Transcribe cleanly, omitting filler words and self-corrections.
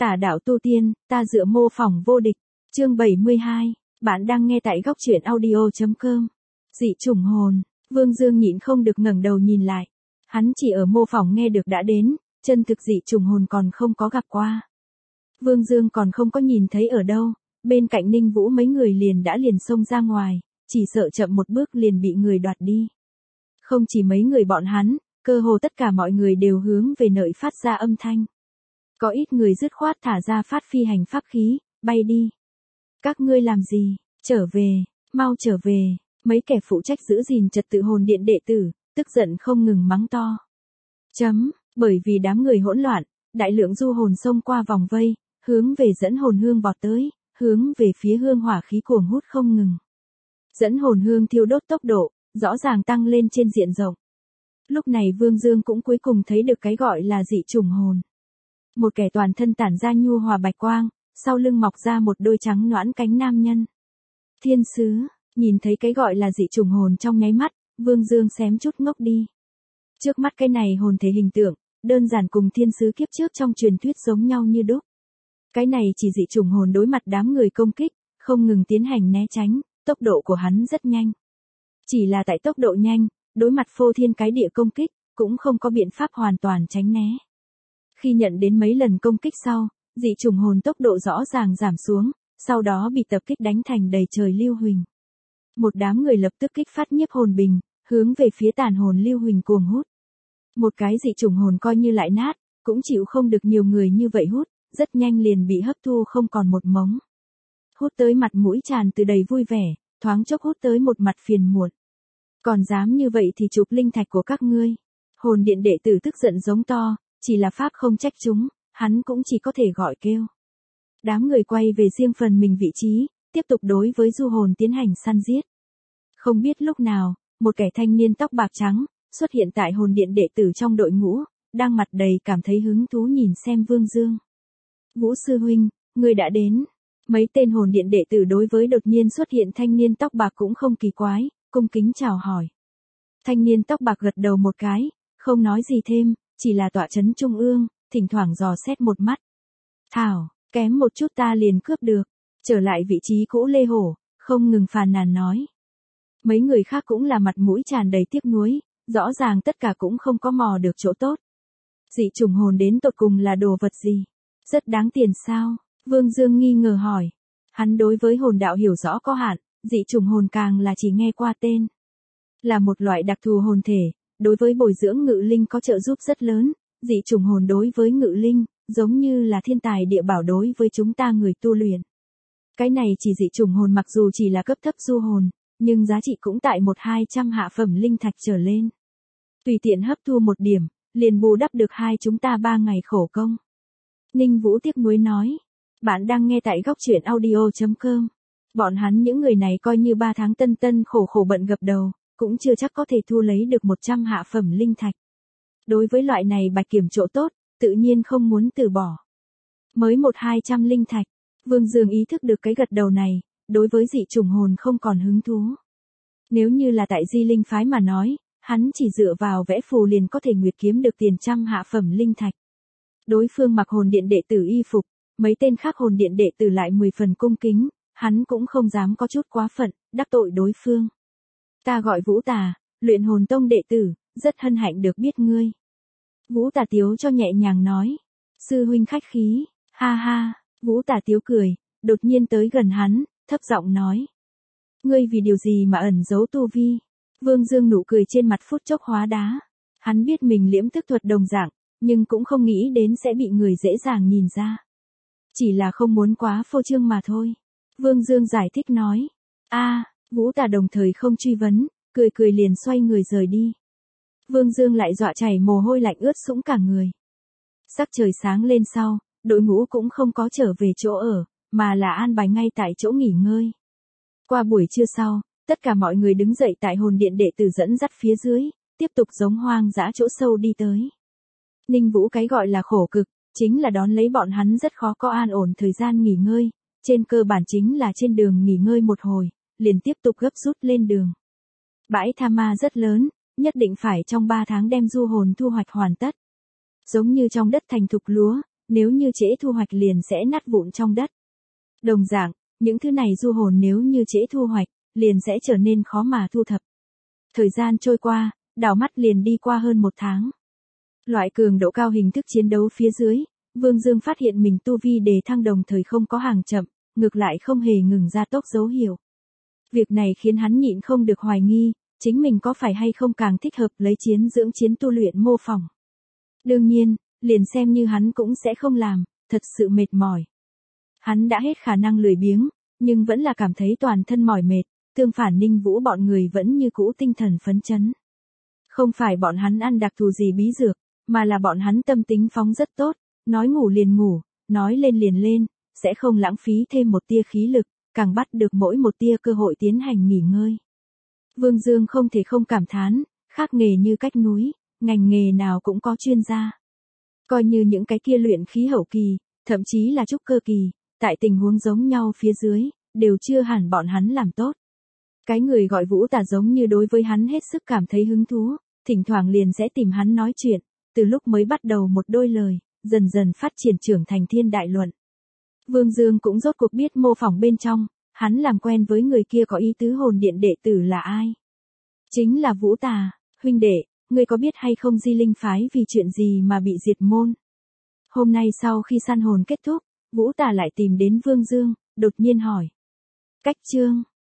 Tả đạo tu tiên, ta dựa mô phỏng vô địch. Chương 72, bạn đang nghe tại góc truyện audio.com. Dị chủng hồn, Vương Dương nhịn không được ngẩng đầu nhìn lại. Hắn chỉ ở mô phỏng nghe được đã đến, chân thực dị chủng hồn còn không có gặp qua. Vương Dương còn không có nhìn thấy ở đâu, bên cạnh Ninh Vũ mấy người liền xông ra ngoài, chỉ sợ chậm một bước liền bị người đoạt đi. Không chỉ mấy người bọn hắn, cơ hồ tất cả mọi người đều hướng về nơi phát ra âm thanh. Có ít người dứt khoát thả ra phát phi hành pháp khí, bay đi. Các ngươi làm gì? Trở về, mau trở về. Mấy kẻ phụ trách giữ gìn trật tự hồn điện đệ tử, tức giận không ngừng mắng to. Bởi vì đám người hỗn loạn, đại lượng du hồn xông qua vòng vây, hướng về dẫn hồn hương vọt tới, hướng về phía hương hỏa khí cuồng hút không ngừng. Dẫn hồn hương thiêu đốt tốc độ, rõ ràng tăng lên trên diện rộng. Lúc này Vương Dương cũng cuối cùng thấy được cái gọi là dị chủng hồn. Một kẻ toàn thân tản ra nhu hòa bạch quang, sau lưng mọc ra một đôi trắng nõn cánh nam nhân. Thiên sứ, nhìn thấy cái gọi là dị chủng hồn trong nháy mắt, Vương Dương xém chút ngốc đi. Trước mắt cái này hồn thể hình tượng, đơn giản cùng thiên sứ kiếp trước trong truyền thuyết giống nhau như đúc. Cái này chỉ dị chủng hồn đối mặt đám người công kích, không ngừng tiến hành né tránh, tốc độ của hắn rất nhanh. Chỉ là tại tốc độ nhanh, đối mặt phô thiên cái địa công kích, cũng không có biện pháp hoàn toàn tránh né. Khi nhận đến mấy lần công kích sau, dị chủng hồn tốc độ rõ ràng giảm xuống, sau đó bị tập kích đánh thành đầy trời lưu huỳnh. Một đám người lập tức kích phát nhiếp hồn bình, hướng về phía tàn hồn lưu huỳnh cuồng hút. Một cái dị chủng hồn coi như lại nát, cũng chịu không được nhiều người như vậy hút, rất nhanh liền bị hấp thu không còn một mống. Hút tới mặt mũi tràn từ đầy vui vẻ, thoáng chốc hút tới một mặt phiền muộn. Còn dám như vậy thì chụp linh thạch của các ngươi. Hồn điện đệ tử tức giận giống to, chỉ là pháp không trách chúng, hắn cũng chỉ có thể gọi kêu. Đám người quay về riêng phần mình vị trí, tiếp tục đối với du hồn tiến hành săn giết. Không biết lúc nào, một kẻ thanh niên tóc bạc trắng, xuất hiện tại hồn điện đệ tử trong đội ngũ, đang mặt đầy cảm thấy hứng thú nhìn xem Vương Dương. Vũ sư huynh, ngươi đã đến. Mấy tên hồn điện đệ tử đối với đột nhiên xuất hiện thanh niên tóc bạc cũng không kỳ quái, cung kính chào hỏi. Thanh niên tóc bạc gật đầu một cái, không nói gì thêm, chỉ là tọa trấn trung ương, thỉnh thoảng dò xét một mắt. Thảo, kém một chút ta liền cướp được. Trở lại vị trí cũ Lê Hổ, không ngừng phàn nàn nói. Mấy người khác cũng là mặt mũi tràn đầy tiếc nuối, rõ ràng tất cả cũng không có mò được chỗ tốt. Dị chủng hồn đến tột cùng là đồ vật gì? Rất đáng tiền sao? Vương Dương nghi ngờ hỏi. Hắn đối với hồn đạo hiểu rõ có hạn, dị chủng hồn càng là chỉ nghe qua tên. Là một loại đặc thù hồn thể, đối với bồi dưỡng ngự linh có trợ giúp rất lớn, dị chủng hồn đối với ngự linh, giống như là thiên tài địa bảo đối với chúng ta người tu luyện. Cái này chỉ dị chủng hồn mặc dù chỉ là cấp thấp du hồn, nhưng giá trị cũng tại 1-200 hạ phẩm linh thạch trở lên. Tùy tiện hấp thu một điểm, liền bù đắp được chúng ta 3 ngày khổ công. Ninh Vũ tiếc nuối nói, bạn đang nghe tại góc truyện audio.com. Bọn hắn những người này coi như 3 tháng tân khổ bận gập đầu, cũng chưa chắc có thể thu lấy được 100 hạ phẩm linh thạch. Đối với loại này bạch kiểm chỗ tốt, tự nhiên không muốn từ bỏ. Mới 1-200 linh thạch, Vương Dương ý thức được cái gật đầu này, đối với dị chủng hồn không còn hứng thú. Nếu như là tại Di Linh phái mà nói, hắn chỉ dựa vào vẽ phù liền có thể nguyệt kiếm được tiền trăm hạ phẩm linh thạch. Đối phương mặc hồn điện đệ tử y phục, mấy tên khác hồn điện đệ tử lại 10 phần cung kính, hắn cũng không dám có chút quá phận, đắc tội đối phương. Ta gọi Vũ Tà, luyện hồn tông đệ tử, rất hân hạnh được biết ngươi. Vũ Tà Tiếu cho nhẹ nhàng nói. Sư huynh khách khí, ha ha, Vũ Tà Tiếu cười, đột nhiên tới gần hắn, thấp giọng nói. Ngươi vì điều gì mà ẩn giấu tu vi? Vương Dương nụ cười trên mặt phút chốc hóa đá. Hắn biết mình liễm tức thuật đồng dạng, nhưng cũng không nghĩ đến sẽ bị người dễ dàng nhìn ra. Chỉ là không muốn quá phô trương mà thôi. Vương Dương giải thích nói. Vũ Tà đồng thời không truy vấn, cười liền xoay người rời đi. Vương Dương lại dọa chảy mồ hôi lạnh ướt sũng cả người. Sắc trời sáng lên sau, đội ngũ cũng không có trở về chỗ ở, mà là an bài ngay tại chỗ nghỉ ngơi. Qua buổi trưa sau, tất cả mọi người đứng dậy tại hồn điện đệ tử dẫn dắt phía dưới, tiếp tục giống hoang dã chỗ sâu đi tới. Ninh Vũ cái gọi là khổ cực, chính là đón lấy bọn hắn rất khó có an ổn thời gian nghỉ ngơi, trên cơ bản chính là trên đường nghỉ ngơi một hồi, liền tiếp tục gấp rút lên đường. Bãi Tha Ma rất lớn, nhất định phải trong 3 tháng đem du hồn thu hoạch hoàn tất. Giống như trong đất thành thục lúa, nếu như trễ thu hoạch liền sẽ nát vụn trong đất. Đồng dạng, những thứ này du hồn nếu như trễ thu hoạch, liền sẽ trở nên khó mà thu thập. Thời gian trôi qua, đảo mắt liền đi qua hơn 1 tháng. Loại cường độ cao hình thức chiến đấu phía dưới, Vương Dương phát hiện mình tu vi đề thăng đồng thời không có hàng chậm, ngược lại không hề ngừng ra tốc dấu hiệu. Việc này khiến hắn nhịn không được hoài nghi, chính mình có phải hay không càng thích hợp lấy chiến dưỡng chiến tu luyện mô phỏng. Đương nhiên, liền xem như hắn cũng sẽ không làm, thật sự mệt mỏi. Hắn đã hết khả năng lười biếng, nhưng vẫn là cảm thấy toàn thân mỏi mệt, tương phản Ninh Vũ bọn người vẫn như cũ tinh thần phấn chấn. Không phải bọn hắn ăn đặc thù gì bí dược, mà là bọn hắn tâm tính phóng rất tốt, nói ngủ liền ngủ, nói lên liền lên, sẽ không lãng phí thêm một tia khí lực, càng bắt được mỗi một tia cơ hội tiến hành nghỉ ngơi. Vương Dương không thể không cảm thán, khác nghề như cách núi, ngành nghề nào cũng có chuyên gia. Coi như những cái kia luyện khí hậu kỳ, thậm chí là trúc cơ kỳ, tại tình huống giống nhau phía dưới, đều chưa hẳn bọn hắn làm tốt. Cái người gọi Vũ Tà giống như đối với hắn hết sức cảm thấy hứng thú, thỉnh thoảng liền sẽ tìm hắn nói chuyện, từ lúc mới bắt đầu một đôi lời, dần dần phát triển trưởng thành thiên đại luận. Vương Dương cũng rốt cuộc biết mô phỏng bên trong, hắn làm quen với người kia có ý tứ hồn điện đệ tử là ai. Chính là Vũ Tà, huynh đệ, ngươi có biết hay không Di Linh phái vì chuyện gì mà bị diệt môn? Hôm nay sau khi săn hồn kết thúc, Vũ Tà lại tìm đến Vương Dương, đột nhiên hỏi. Cách chương